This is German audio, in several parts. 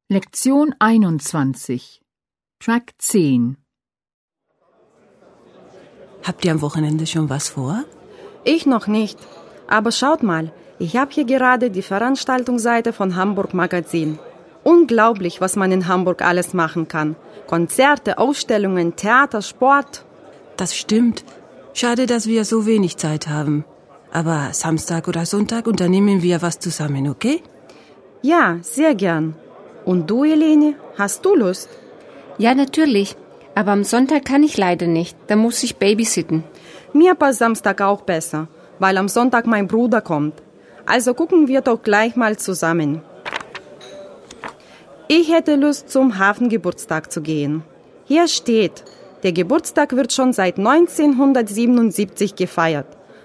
Lektion 21 Track 10 Habt ihr am Wochenende schon was vor? Ich noch nicht. Aber schaut mal, ich habe hier gerade die Veranstaltungsseite von Hamburg Magazin. Unglaublich, was man in Hamburg alles machen kann. Konzerte, Ausstellungen, Theater, Sport. Das stimmt. Schade, dass wir so wenig Zeit haben. Aber Samstag oder Sonntag unternehmen wir was zusammen, okay? Ja, sehr gern. Und du, Eleni, hast du Lust? Ja, natürlich. Aber am Sonntag kann ich leider nicht. Da muss ich babysitten. Mir passt Samstag auch besser, weil am Sonntag mein Bruder kommt. Also gucken wir doch gleich mal zusammen. Ich hätte Lust, zum Hafengeburtstag zu gehen. Hier steht, der Geburtstag wird schon seit 1977 gefeiert.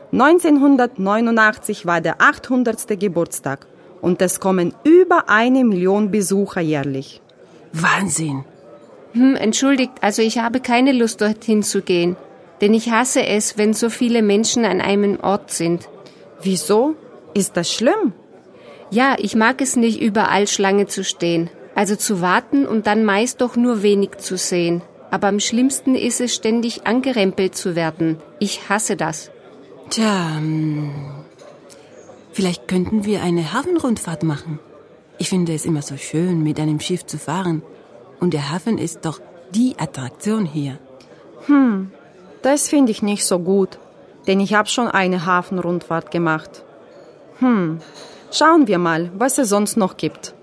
1989 war der 800. Geburtstag. Und es kommen über 1 Million Besucher jährlich. Wahnsinn! Entschuldigt, also ich habe keine Lust, dorthin zu gehen. Denn ich hasse es, wenn so viele Menschen an einem Ort sind. Wieso? Ist das schlimm? Ja, ich mag es nicht, überall Schlange zu stehen. Also zu warten und dann meist doch nur wenig zu sehen. Aber am schlimmsten ist es, ständig angerempelt zu werden. Ich hasse das. Tja, vielleicht könnten wir eine Hafenrundfahrt machen. Ich finde es immer so schön, mit einem Schiff zu fahren. Und der Hafen ist doch die Attraktion hier. Das finde ich nicht so gut, denn ich habe schon eine Hafenrundfahrt gemacht. Schauen wir mal, was es sonst noch gibt.